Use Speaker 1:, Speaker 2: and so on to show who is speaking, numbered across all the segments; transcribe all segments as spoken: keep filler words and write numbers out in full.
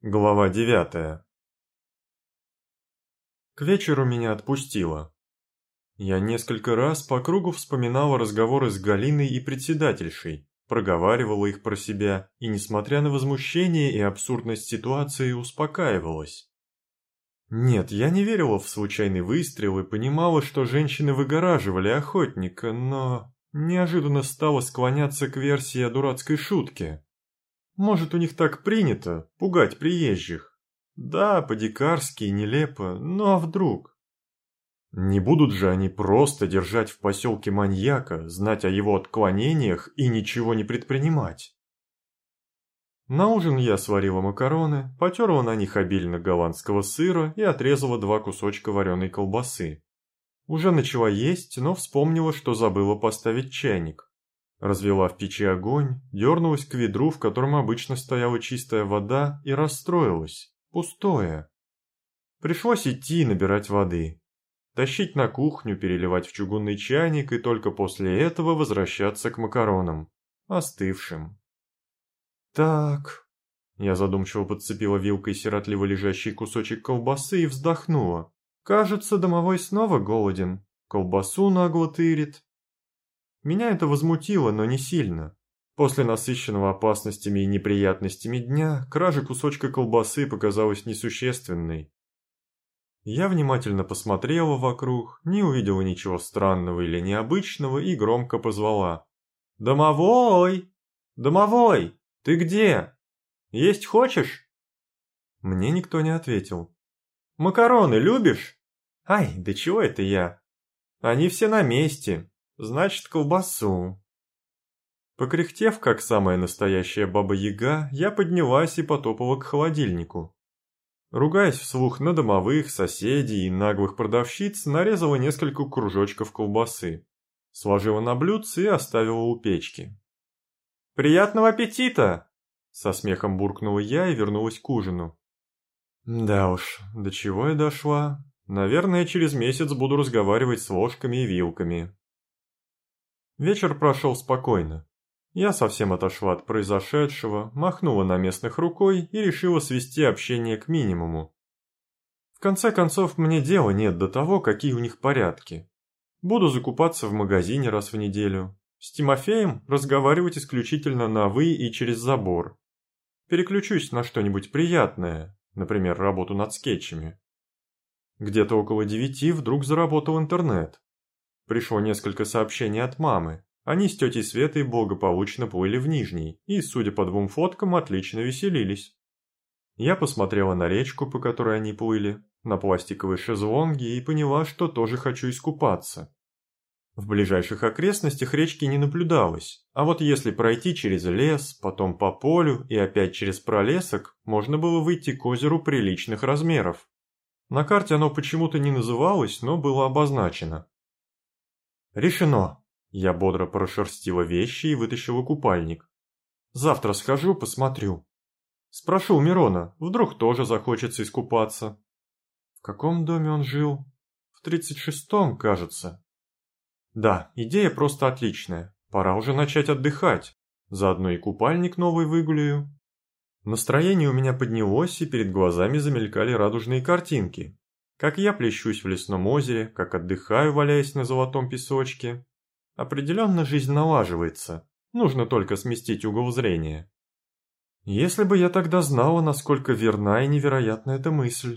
Speaker 1: Глава девятая. К вечеру меня отпустило. Я несколько раз по кругу вспоминала разговоры с Галиной и председательшей, проговаривала их про себя и, несмотря на возмущение и абсурдность ситуации, успокаивалась. Нет, я не верила в случайный выстрел и понимала, что женщины выгораживали охотника, но неожиданно стала склоняться к версии о дурацкой шутке. Может, у них так принято – пугать приезжих. Да, по-дикарски и нелепо, но а вдруг? Не будут же они просто держать в поселке маньяка, знать о его отклонениях и ничего не предпринимать. На ужин я сварила макароны, потерла на них обильно голландского сыра и отрезала два кусочка вареной колбасы. Уже начала есть, но вспомнила, что забыла поставить чайник. Развела в печи огонь, дернулась к ведру, в котором обычно стояла чистая вода, и расстроилась. Пустое. Пришлось идти и набирать воды. Тащить на кухню, переливать в чугунный чайник и только после этого возвращаться к макаронам. Остывшим. Так. Я задумчиво подцепила вилкой сиротливо лежащий кусочек колбасы и вздохнула. Кажется, домовой снова голоден. Колбасу нагло тырит. Меня это возмутило, но не сильно. После насыщенного опасностями и неприятностями дня, кража кусочка колбасы показалась несущественной. Я внимательно посмотрела вокруг, не увидела ничего странного или необычного и громко позвала. «Домовой! Домовой! Ты где? Есть хочешь?» Мне никто не ответил. «Макароны любишь?» «Ай, да чего это я? Они все на месте. Значит, колбасу». Покряхтев, как самая настоящая баба-яга, я поднялась и потопала к холодильнику. Ругаясь вслух на домовых, соседей и наглых продавщиц, нарезала несколько кружочков колбасы. Сложила на блюдце и оставила у печки. «Приятного аппетита!» Со смехом буркнула я и вернулась к ужину. Да уж, до чего я дошла? Наверное, через месяц буду разговаривать с ложками и вилками. Вечер прошел спокойно. Я совсем отошла от произошедшего, махнула на местных рукой и решила свести общение к минимуму. В конце концов, мне дела нет до того, какие у них порядки. Буду закупаться в магазине раз в неделю. С Тимофеем разговаривать исключительно на «вы» и через забор. Переключусь на что-нибудь приятное, например, работу над скетчами. Где-то около девяти вдруг заработал интернет. Пришло несколько сообщений от мамы. Они с тетей Светой благополучно плыли в Нижний и, судя по двум фоткам, отлично веселились. Я посмотрела на речку, по которой они плыли, на пластиковые шезлонги и поняла, что тоже хочу искупаться. В ближайших окрестностях речки не наблюдалось, а вот если пройти через лес, потом по полю и опять через пролесок, можно было выйти к озеру приличных размеров. На карте оно почему-то не называлось, но было обозначено. «Решено!» Я бодро прошерстила вещи и вытащила купальник. «Завтра схожу, посмотрю. Спрошу у Мирона, вдруг тоже захочется искупаться». В каком доме он жил? В тридцать шестом, кажется. Да, идея просто отличная. Пора уже начать отдыхать. Заодно и купальник новый выгуляю. Настроение у меня поднялось, и перед глазами замелькали радужные картинки. Как я плещусь в лесном озере, как отдыхаю, валяясь на золотом песочке. Определенно жизнь налаживается, нужно только сместить угол зрения. Если бы я тогда знала, насколько верна и невероятна эта мысль.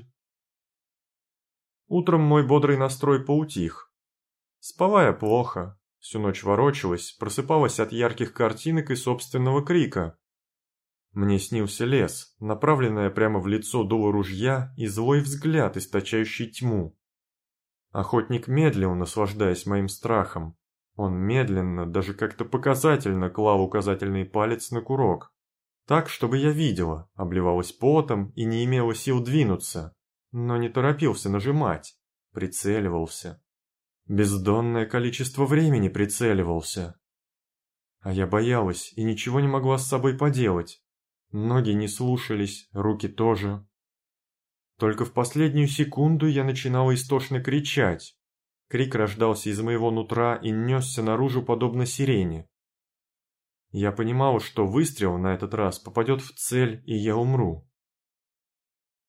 Speaker 1: Утром мой бодрый настрой поутих. Спала я плохо, всю ночь ворочалась, просыпалась от ярких картинок и собственного крика. Мне снился лес, направленное прямо в лицо дуло ружья и злой взгляд, источающий тьму. Охотник медлил, наслаждаясь моим страхом. Он медленно, даже как-то показательно клал указательный палец на курок. Так, чтобы я видела, обливалась потом и не имела сил двинуться, но не торопился нажимать, прицеливался. Бездонное количество времени прицеливался. А я боялась и ничего не могла с собой поделать. Ноги не слушались, руки тоже. Только в последнюю секунду я начинала истошно кричать. Крик рождался из моего нутра и несся наружу подобно сирене. Я понимала, что выстрел на этот раз попадет в цель, и я умру.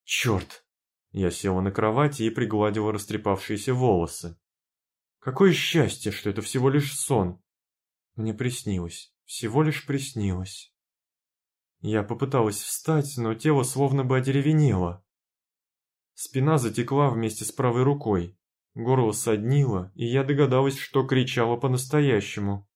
Speaker 1: Черт! Я села на кровати и пригладила растрепавшиеся волосы. Какое счастье, что это всего лишь сон. Мне приснилось, всего лишь приснилось. Я попыталась встать, но тело словно бы одеревенело. Спина затекла вместе с правой рукой, горло соднило, и я догадалась, что кричала по-настоящему.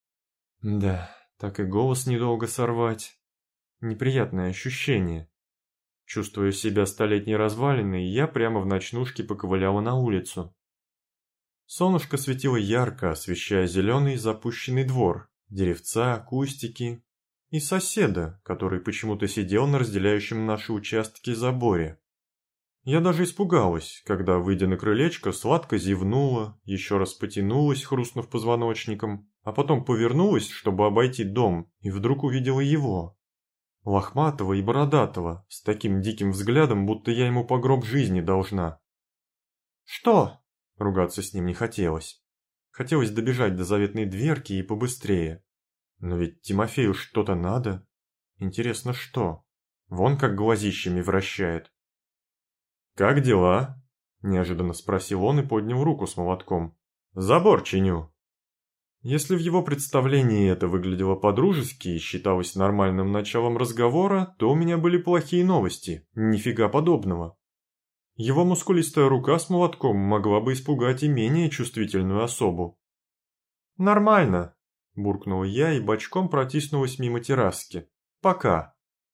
Speaker 1: Да, так и голос недолго сорвать. Неприятное ощущение. Чувствуя себя столетней развалиной, я прямо в ночнушке поковыляла на улицу. Солнышко светило ярко, освещая зеленый запущенный двор, деревца, кустики и соседа, который почему-то сидел на разделяющем наши участки заборе. Я даже испугалась, когда, выйдя на крылечко, сладко зевнула, еще раз потянулась, хрустнув позвоночником, а потом повернулась, чтобы обойти дом, и вдруг увидела его. Лохматого и бородатого, с таким диким взглядом, будто я ему по гроб жизни должна. «Что?» — ругаться с ним не хотелось. Хотелось добежать до заветной дверки и побыстрее. Но ведь Тимофею что-то надо. Интересно, что? Вон как глазищами вращает. «Как дела?» – неожиданно спросил он и поднял руку с молотком. «Забор чиню». Если в его представлении это выглядело по-дружески и считалось нормальным началом разговора, то у меня были плохие новости, нифига подобного. Его мускулистая рука с молотком могла бы испугать и менее чувствительную особу. «Нормально», – буркнула я и бочком протиснулась мимо терраски. «Пока».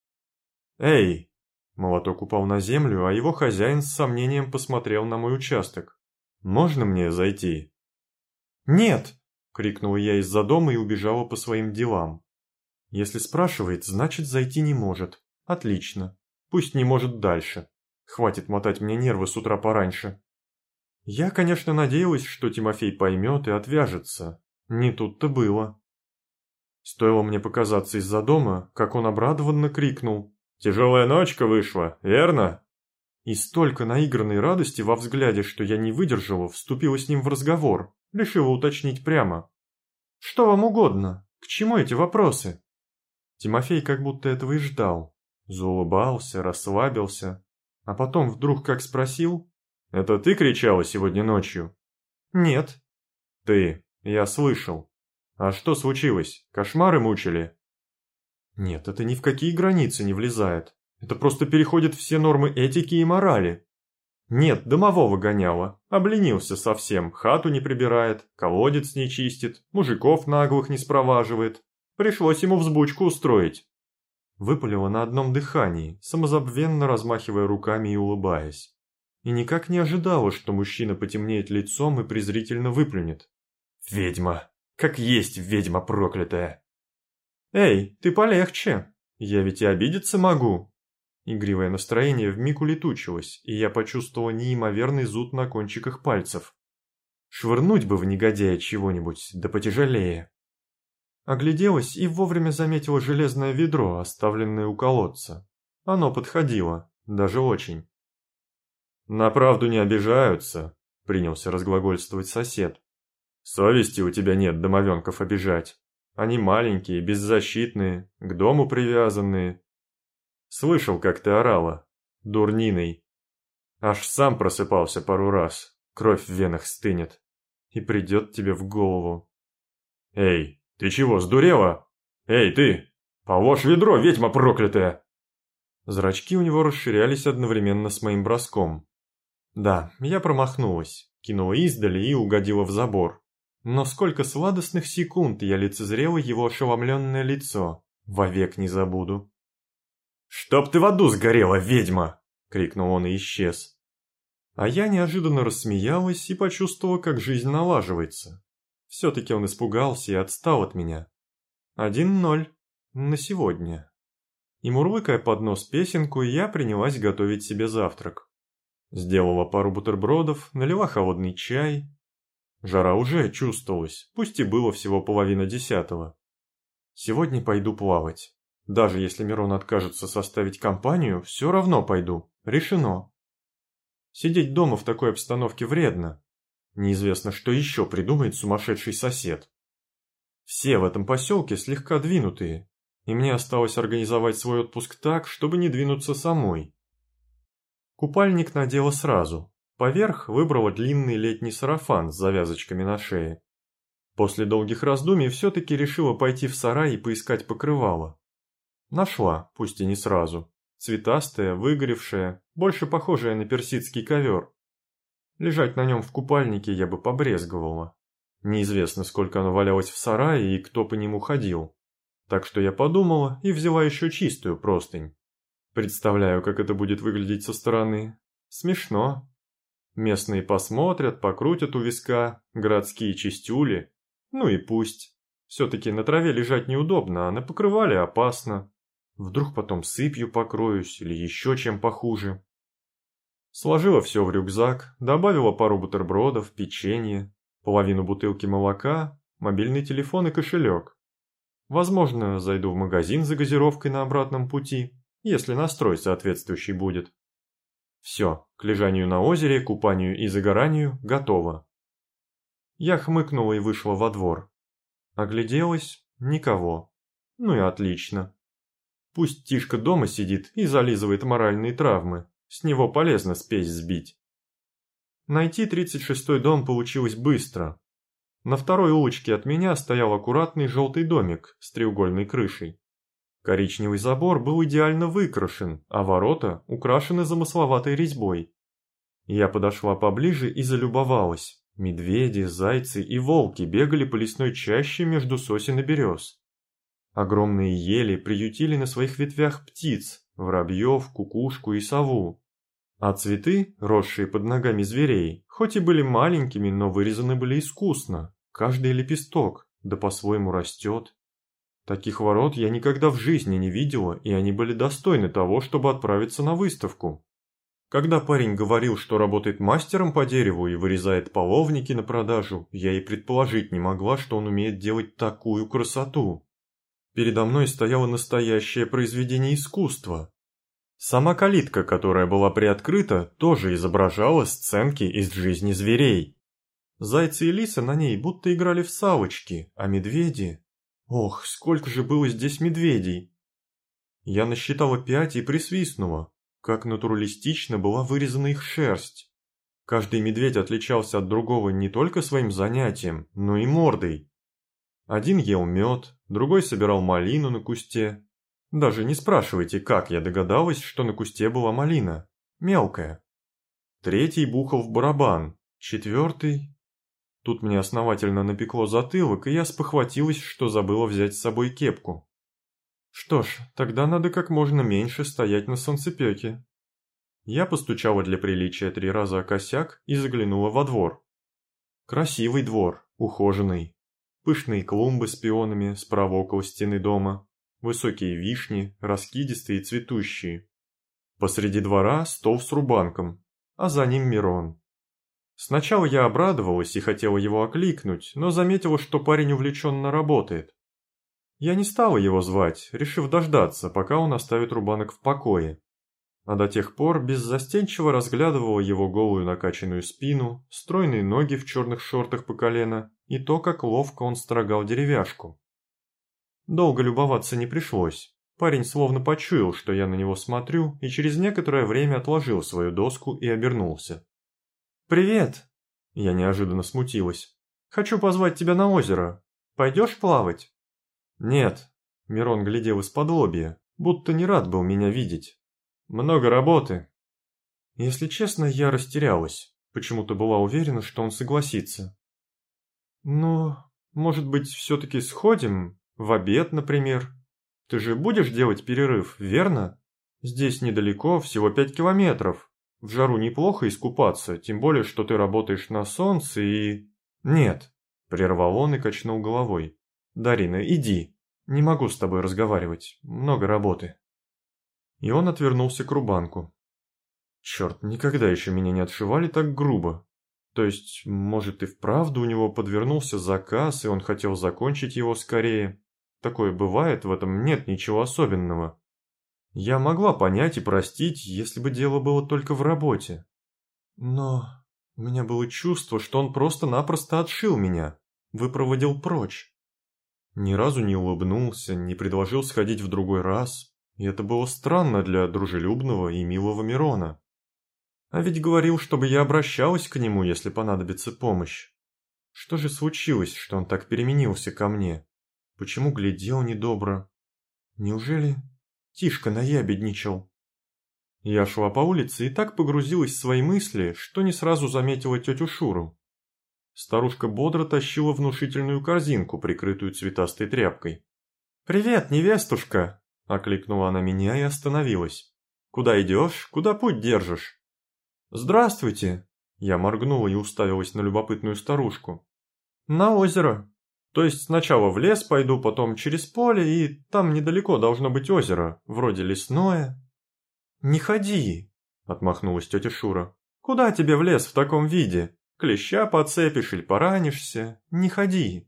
Speaker 1: «Эй!» Молоток упал на землю, а его хозяин с сомнением посмотрел на мой участок. «Можно мне зайти?» «Нет!» — крикнула я из-за дома и убежала по своим делам. Если спрашивает, значит зайти не может. Отлично. Пусть не может дальше. Хватит мотать мне нервы с утра пораньше. Я, конечно, надеялась, что Тимофей поймет и отвяжется. Не тут-то было. Стоило мне показаться из-за дома, как он обрадованно крикнул. «Тяжелая ночка вышла, верно?» И столько наигранной радости во взгляде, что я не выдержала, вступила с ним в разговор, решила уточнить прямо. «Что вам угодно? К чему эти вопросы?» Тимофей как будто этого и ждал. Заулыбался, расслабился, а потом вдруг как спросил. «Это ты кричала сегодня ночью?» «Нет». «Ты, я слышал. А что случилось? Кошмары мучили?» Нет, это ни в какие границы не влезает. Это просто переходит все нормы этики и морали. Нет, домового гоняла, обленился совсем, хату не прибирает, колодец не чистит, мужиков наглых не спроваживает. Пришлось ему взбучку устроить. Выпалила на одном дыхании, самозабвенно размахивая руками и улыбаясь. И никак не ожидала, что мужчина потемнеет лицом и презрительно выплюнет. «Ведьма! Как есть ведьма проклятая!» «Эй, ты полегче! Я ведь и обидеться могу!» Игривое настроение вмиг улетучилось, и я почувствовала неимоверный зуд на кончиках пальцев. Швырнуть бы в негодяя чего-нибудь, да потяжелее. Огляделась и вовремя заметила железное ведро, оставленное у колодца. Оно подходило, даже очень. «На правду не обижаются», — принялся разглагольствовать сосед. «Совести у тебя нет домовенков обижать. Они маленькие, беззащитные, к дому привязанные. Слышал, как ты орала, дурниной. Аж сам просыпался пару раз, кровь в венах стынет. И придет тебе в голову. Эй, ты чего, сдурела? Эй, ты! Положь ведро, ведьма проклятая!» Зрачки у него расширялись одновременно с моим броском. Да, я промахнулась, кинула издали и угодила в забор. Но сколько сладостных секунд я лицезрела его ошеломленное лицо, вовек не забуду. «Чтоб ты в аду сгорела, ведьма!» — крикнул он и исчез. А я неожиданно рассмеялась и почувствовала, как жизнь налаживается. Все-таки он испугался и отстал от меня. Один ноль. На сегодня. И мурлыкая под нос песенку, я принялась готовить себе завтрак. Сделала пару бутербродов, налила холодный чай. Жара уже чувствовалась, пусть и было всего половина десятого. Сегодня пойду плавать. Даже если Мирон откажется составить компанию, все равно пойду. Решено. Сидеть дома в такой обстановке вредно. Неизвестно, что еще придумает сумасшедший сосед. Все в этом поселке слегка двинутые, и мне осталось организовать свой отпуск так, чтобы не двинуться самой. Купальник надела сразу, поверх выбрала длинный летний сарафан с завязочками на шее. После долгих раздумий все-таки решила пойти в сарай и поискать покрывало. Нашла, пусть и не сразу, цветастое, выгоревшее, больше похожее на персидский ковер. Лежать на нем в купальнике я бы побрезговала. Неизвестно, сколько оно валялось в сарае и кто по нему ходил. Так что я подумала и взяла еще чистую простынь. Представляю, как это будет выглядеть со стороны. Смешно. Местные посмотрят, покрутят у виска, городские чистюли. Ну и пусть. Все-таки на траве лежать неудобно, а на покрывале опасно. Вдруг потом сыпью покроюсь или еще чем похуже. Сложила все в рюкзак, добавила пару бутербродов, печенье, половину бутылки молока, мобильный телефон и кошелек. Возможно, зайду в магазин за газировкой на обратном пути, если настрой соответствующий будет. Все, к лежанию на озере, купанию и загоранию готово. Я хмыкнула и вышла во двор. Огляделась – никого. Ну и отлично. Пусть Тишка дома сидит и зализывает моральные травмы, с него полезно спесь сбить. Найти тридцать шестой дом получилось быстро. На второй улочке от меня стоял аккуратный желтый домик с треугольной крышей. Коричневый забор был идеально выкрашен, а ворота украшены замысловатой резьбой. Я подошла поближе и залюбовалась. Медведи, зайцы и волки бегали по лесной чаще между сосен и берез. Огромные ели приютили на своих ветвях птиц, воробьев, кукушку и сову. А цветы, росшие под ногами зверей, хоть и были маленькими, но вырезаны были искусно. Каждый лепесток, да по-своему растет. Таких ворот я никогда в жизни не видела, и они были достойны того, чтобы отправиться на выставку. Когда парень говорил, что работает мастером по дереву и вырезает половники на продажу, я и предположить не могла, что он умеет делать такую красоту. Передо мной стояло настоящее произведение искусства. Сама калитка, которая была приоткрыта, тоже изображала сценки из жизни зверей. Зайцы и лисы на ней будто играли в салочки, а медведи... Ох, сколько же было здесь медведей! Я насчитала пять и присвистнула, как натуралистично была вырезана их шерсть. Каждый медведь отличался от другого не только своим занятием, но и мордой. Один ел мед, другой собирал малину на кусте. Даже не спрашивайте, как я догадалась, что на кусте была малина. Мелкая. Третий бухал в барабан. Четвертый... Тут мне основательно напекло затылок, и я спохватилась, что забыла взять с собой кепку. Что ж, тогда надо как можно меньше стоять на солнцепёке. Я постучала для приличия три раза о косяк и заглянула во двор. Красивый двор, ухоженный. Пышные клумбы с пионами справа около стены дома. Высокие вишни, раскидистые и цветущие. Посреди двора стол с рубанком, а за ним Мирон. Сначала я обрадовалась и хотела его окликнуть, но заметила, что парень увлеченно работает. Я не стала его звать, решив дождаться, пока он оставит рубанок в покое. А до тех пор беззастенчиво разглядывала его голую накачанную спину, стройные ноги в черных шортах по колено и то, как ловко он строгал деревяшку. Долго любоваться не пришлось. Парень словно почуял, что я на него смотрю, и через некоторое время отложил свою доску и обернулся. «Привет!» Я неожиданно смутилась. «Хочу позвать тебя на озеро. Пойдешь плавать?» «Нет». Мирон глядел из-под лобья, будто не рад был меня видеть. «Много работы». Если честно, я растерялась. Почему-то была уверена, что он согласится. «Ну, может быть, все-таки сходим? В обед, например? Ты же будешь делать перерыв, верно? Здесь недалеко, всего пять километров. В жару неплохо искупаться, тем более, что ты работаешь на солнце и...» «Нет», — прервал он и качнул головой. «Дарина, иди. Не могу с тобой разговаривать. Много работы». И он отвернулся к рубанку. Черт, никогда еще меня не отшивали так грубо. То есть, может, и вправду у него подвернулся заказ, и он хотел закончить его скорее. Такое бывает, в этом нет ничего особенного. Я могла понять и простить, если бы дело было только в работе. Но у меня было чувство, что он просто-напросто отшил меня, выпроводил прочь. Ни разу не улыбнулся, не предложил сходить в другой раз, и это было странно для дружелюбного и милого Мирона. А ведь говорил, чтобы я обращалась к нему, если понадобится помощь. Что же случилось, что он так переменился ко мне? Почему глядел недобро? Неужели Тишка наябедничал? Я шла по улице и так погрузилась в свои мысли, что не сразу заметила тетю Шуру. Старушка бодро тащила внушительную корзинку, прикрытую цветастой тряпкой. «Привет, невестушка!» – окликнула она меня и остановилась. «Куда идешь? Куда путь держишь?» «Здравствуйте!» – я моргнула и уставилась на любопытную старушку. «На озеро. То есть сначала в лес пойду, потом через поле, и там недалеко должно быть озеро, вроде лесное». «Не ходи!» – отмахнулась тетя Шура. «Куда тебе в лес в таком виде? Клеща подцепишь или поранишься? Не ходи!»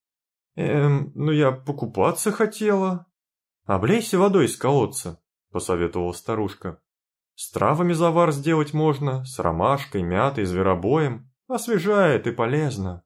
Speaker 1: «Эм, ну я покупаться хотела». «Облейся водой из колодца», – посоветовала старушка. «С травами завар сделать можно, с ромашкой, мятой, зверобоем. Освежает и полезно».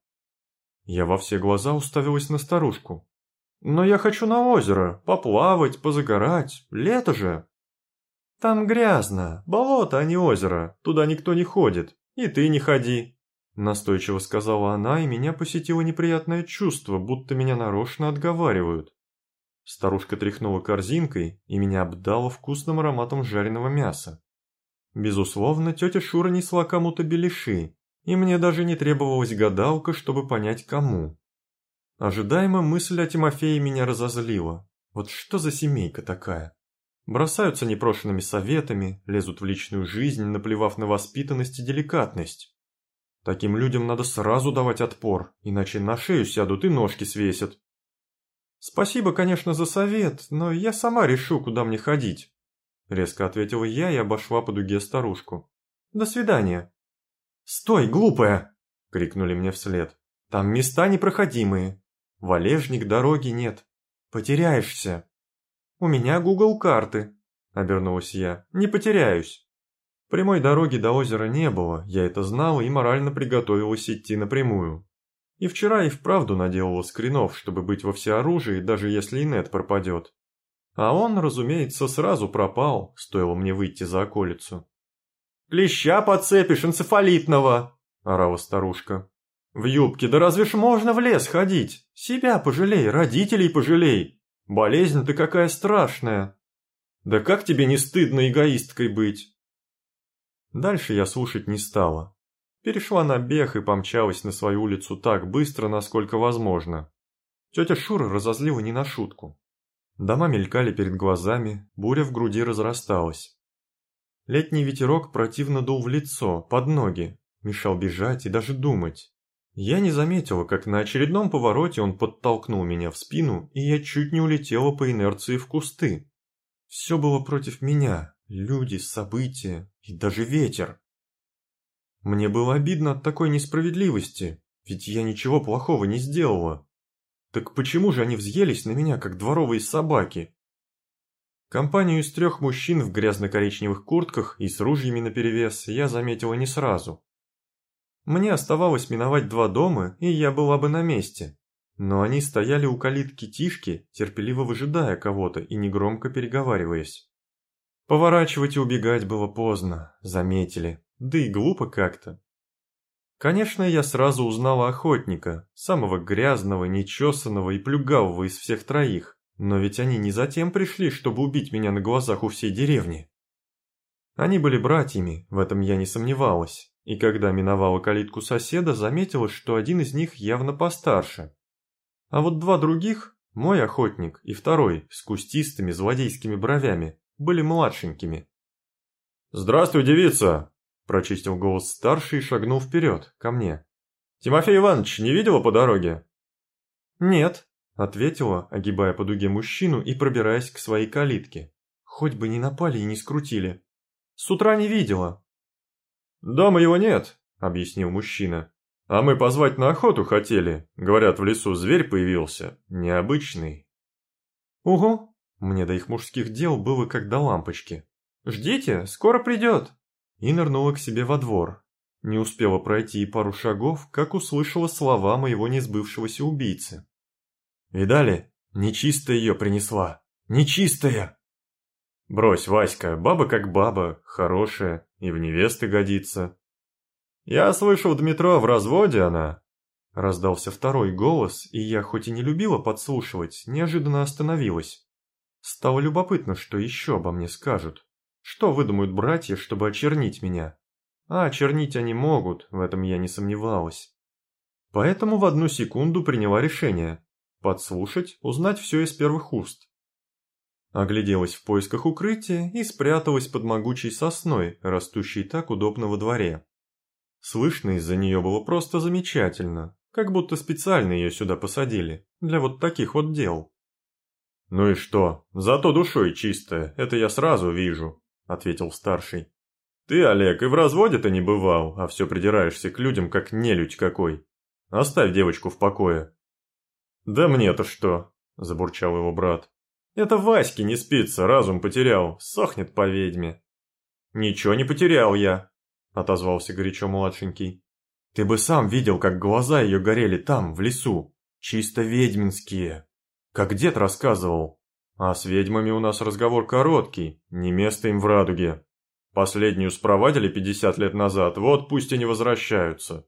Speaker 1: Я во все глаза уставилась на старушку. «Но я хочу на озеро, поплавать, позагорать, лето же». «Там грязно, болото, а не озеро, туда никто не ходит, и ты не ходи», настойчиво сказала она, и меня посетило неприятное чувство, будто меня нарочно отговаривают. Старушка тряхнула корзинкой, и меня обдало вкусным ароматом жареного мяса. Безусловно, тетя Шура несла кому-то беляши, и мне даже не требовалась гадалка, чтобы понять, кому. Ожидаемо мысль о Тимофее меня разозлила. Вот что за семейка такая? Бросаются непрошенными советами, лезут в личную жизнь, наплевав на воспитанность и деликатность. Таким людям надо сразу давать отпор, иначе на шею сядут и ножки свесят. «Спасибо, конечно, за совет, но я сама решу, куда мне ходить», — резко ответила я и обошла по дуге старушку. «До свидания». «Стой, глупая!» — крикнули мне вслед. «Там места непроходимые. Валежник, дороги нет. Потеряешься». «У меня Гугл карты», — обернулась я. «Не потеряюсь». Прямой дороги до озера не было, я это знала и морально приготовилась идти напрямую. И вчера и вправду наделала скринов, чтобы быть во всеоружии, даже если и нет пропадет. А он, разумеется, сразу пропал, стоило мне выйти за околицу. «Клеща подцепишь энцефалитного!» – орала старушка. «В юбке, да разве ж можно в лес ходить? Себя пожалей, родителей пожалей! Болезнь-то какая страшная! Да как тебе не стыдно эгоисткой быть?» Дальше я слушать не стала. Перешла на бег и помчалась на свою улицу так быстро, насколько возможно. Тетя Шура разозлила не на шутку. Дома мелькали перед глазами, буря в груди разрасталась. Летний ветерок противно дул в лицо, под ноги, мешал бежать и даже думать. Я не заметила, как на очередном повороте он подтолкнул меня в спину, и я чуть не улетела по инерции в кусты. Все было против меня, люди, события и даже ветер. Мне было обидно от такой несправедливости, ведь я ничего плохого не сделала. Так почему же они взъелись на меня, как дворовые собаки? Компанию из трех мужчин в грязно-коричневых куртках и с ружьями наперевес я заметила не сразу. Мне оставалось миновать два дома, и я была бы на месте. Но они стояли у калитки Тишки, терпеливо выжидая кого-то и негромко переговариваясь. Поворачивать и убегать было поздно, заметили, да и глупо как-то. Конечно, я сразу узнала охотника, самого грязного, нечесанного и плюгавого из всех троих, но ведь они не затем пришли, чтобы убить меня на глазах у всей деревни. Они были братьями, в этом я не сомневалась. И когда миновала калитку соседа, заметила, что один из них явно постарше. А вот два других, мой охотник и второй, с кустистыми злодейскими бровями, были младшенькими. «Здравствуй, девица!» – прочистил голос старший и шагнул вперед, ко мне. «Тимофей Иванович не видела по дороге?» «Нет», – ответила, огибая по дуге мужчину и пробираясь к своей калитке. Хоть бы не напали и не скрутили. «С утра не видела». «Дома его нет», — объяснил мужчина. «А мы позвать на охоту хотели. Говорят, в лесу зверь появился. Необычный». «Угу». Мне до их мужских дел было как до лампочки. «Ждите, скоро придет». И нырнула к себе во двор. Не успела пройти и пару шагов, как услышала слова моего несбывшегося убийцы. «Видали? Нечистая ее принесла. Нечистая!» «Брось, Васька, баба как баба, хорошая. и в невесты годится. Я слышал, Дмитро в разводе она. Раздался второй голос, и я, хоть и не любила подслушивать, неожиданно остановилась. Стало любопытно, что еще обо мне скажут. Что выдумают братья, чтобы очернить меня? А очернить они могут, в этом я не сомневалась. Поэтому в одну секунду приняла решение. Подслушать, узнать все из первых уст. Огляделась в поисках укрытия и спряталась под могучей сосной, растущей так удобно во дворе. Слышно из-за нее было просто замечательно, как будто специально ее сюда посадили, для вот таких вот дел. «Ну и что, зато душой чистая, это я сразу вижу», — ответил старший. «Ты, Олег, и в разводе-то не бывал, а все придираешься к людям, как нелюдь какой. Оставь девочку в покое». «Да мне-то что?» – забурчал его брат. «Это Ваське не спится, разум потерял, сохнет по ведьме». «Ничего не потерял я», – отозвался горячо младшенький. «Ты бы сам видел, как глаза ее горели там, в лесу, чисто ведьминские, как дед рассказывал. А с ведьмами у нас разговор короткий, не место им в радуге. Последнюю спровадили пятьдесят лет назад, вот пусть и не возвращаются».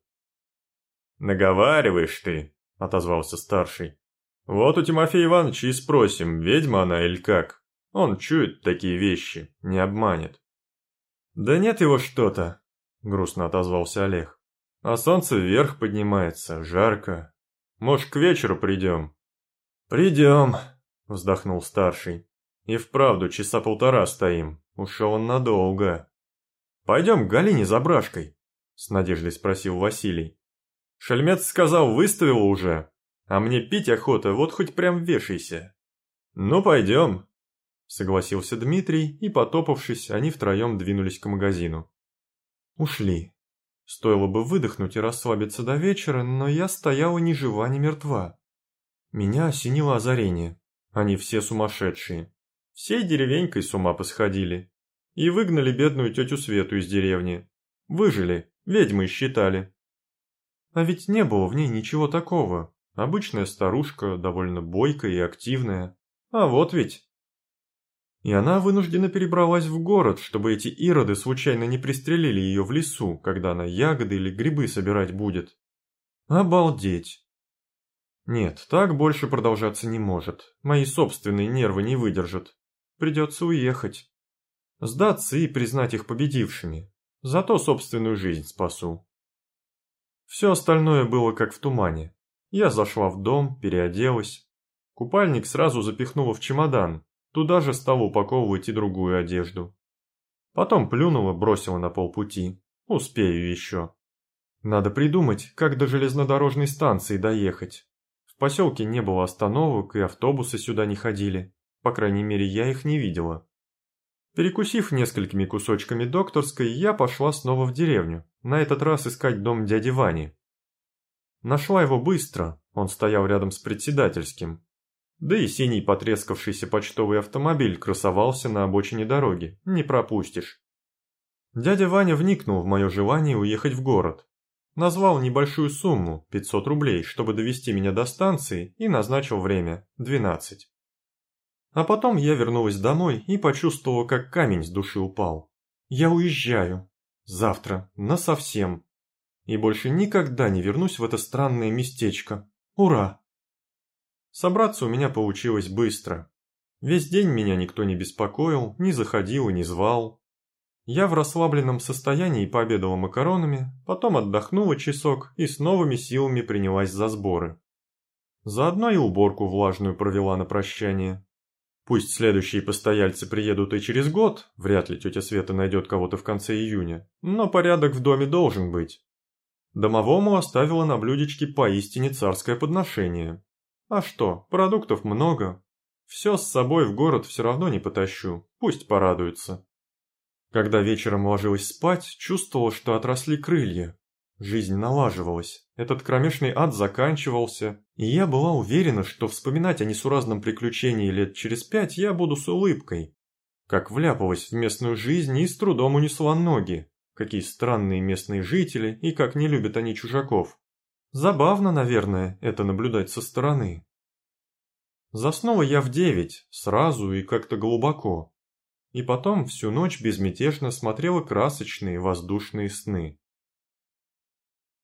Speaker 1: «Наговариваешь ты», — отозвался старший. «Вот у Тимофея Ивановича и спросим, ведьма она или как. Он чует такие вещи, не обманет». «Да нет его что-то», — грустно отозвался Олег. «А солнце вверх поднимается, жарко. Может, к вечеру придем?» «Придем», — вздохнул старший. «И вправду часа полтора стоим, ушел он надолго». «Пойдем к Галине за брашкой», — с надеждой спросил Василий. «Шельмец сказал, выставил уже, а мне пить охота, вот хоть прям вешайся». «Ну, пойдем», — согласился Дмитрий, и, потопавшись, они втроем двинулись к магазину. Ушли. Стоило бы выдохнуть и расслабиться до вечера, но я стояла ни жива, ни мертва. Меня осенило озарение. Они все сумасшедшие. Всей деревенькой с ума посходили. И выгнали бедную тетю Свету из деревни. Выжили, ведьмой считали. А ведь не было в ней ничего такого. Обычная старушка, довольно бойкая и активная. А вот ведь. И она вынуждена перебралась в город, чтобы эти ироды случайно не пристрелили ее в лесу, когда она ягоды или грибы собирать будет. Обалдеть. Нет, так больше продолжаться не может. Мои собственные нервы не выдержат. Придется уехать. Сдаться и признать их победившими. Зато собственную жизнь спасу. Все остальное было как в тумане. Я зашла в дом, переоделась. Купальник сразу запихнула в чемодан. Туда же стала упаковывать и другую одежду. Потом плюнула, бросила на полпути. Успею еще. Надо придумать, как до железнодорожной станции доехать. В поселке не было остановок, и автобусы сюда не ходили. По крайней мере, я их не видела. Перекусив несколькими кусочками докторской, я пошла снова в деревню, на этот раз искать дом дяди Вани. Нашла его быстро, он стоял рядом с председательским. Да и синий потрескавшийся почтовый автомобиль красовался на обочине дороги, не пропустишь. Дядя Ваня вникнул в мое желание уехать в город. Назвал небольшую сумму, пятьсот рублей, чтобы довести меня до станции, и назначил время – двенадцать. А потом я вернулась домой и почувствовала, как камень с души упал. Я уезжаю. Завтра. Насовсем. И больше никогда не вернусь в это странное местечко. Ура! Собраться у меня получилось быстро. Весь день меня никто не беспокоил, не заходил и не звал. Я в расслабленном состоянии пообедала макаронами, потом отдохнула часок и с новыми силами принялась за сборы. Заодно и уборку влажную провела на прощание. Пусть следующие постояльцы приедут и через год, вряд ли тетя Света найдет кого-то в конце июня, но порядок в доме должен быть. Домовому оставила на блюдечке поистине царское подношение. А что, продуктов много. Все с собой в город все равно не потащу, пусть порадуется. Когда вечером ложилась спать, чувствовала, что отросли крылья. Жизнь налаживалась, этот кромешный ад заканчивался, и я была уверена, что вспоминать о несуразном приключении лет через пять я буду с улыбкой. Как вляпалась в местную жизнь и с трудом унесла ноги. Какие странные местные жители, и как не любят они чужаков. Забавно, наверное, это наблюдать со стороны. Заснула я в девять, сразу и как-то глубоко. и потом всю ночь безмятежно смотрела красочные воздушные сны.